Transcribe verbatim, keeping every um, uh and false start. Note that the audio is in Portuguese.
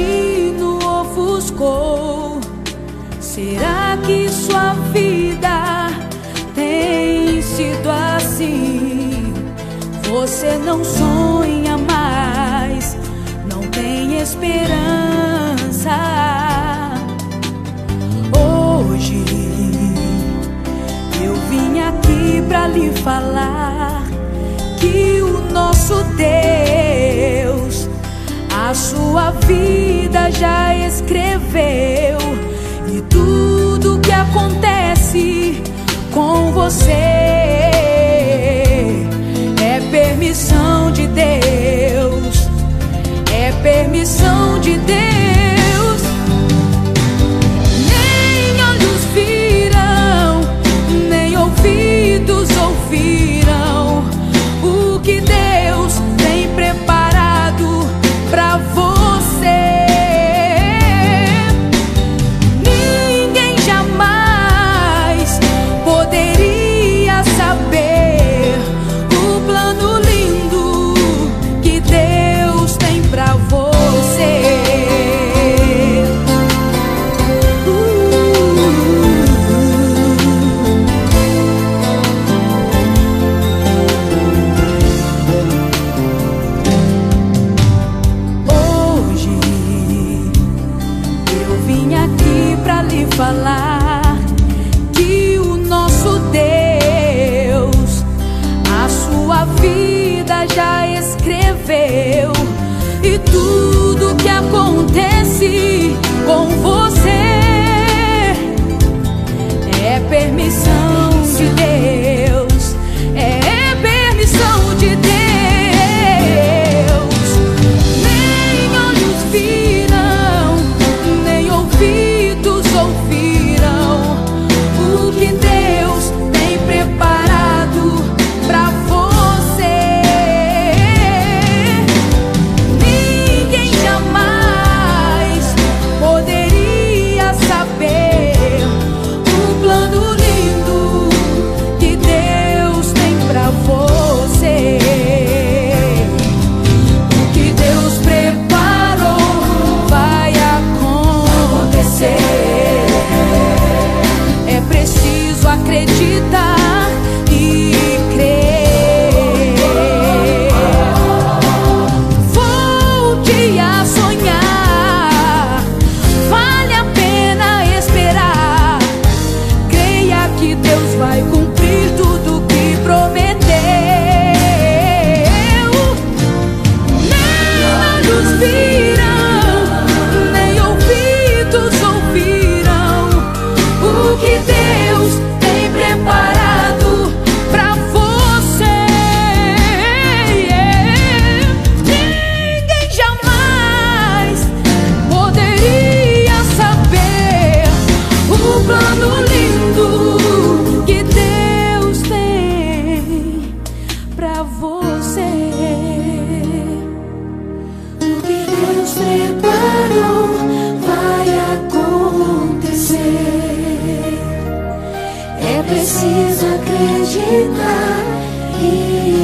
destino ofuscou? Será que sua vida tem sido assim? Você não sonha mais, não tem esperança. Hoje eu vim aqui pra lhe falar que o nosso Deus a sua vida já escreveu, e tudo que acontece com você é permissão de Deus, é permissão de Deus. Nem olhos viram, nem ouvidos ouviram o que Deus tem preparado pra você. Ninguém jamais poderia saber o plano lindo que Deus tem pra você. Falar que o nosso Deus a sua vida já escreveu, e tudo que acontece com você é permissão de Deus, é permissão de Deus. Nem olhos viram, nem ouvidos ouviram o que Deus tem preparado pra você. Ninguém jamais poderia saber o plano lindo que Deus tem pra você. O que Deus preparou vai acontecer. É preciso acreditar e crer. Volte a sonhar, vale a pena esperar. Creia que Deus vai cumprir tudo que prometeu. Nem olhos viram, nem ouvidos ouviram o que Deus tem preparado pra você. Ninguém jamais poderia saber o plano lindo que Deus tem pra você. O que Deus preparou vai acontecer. É preciso acreditar e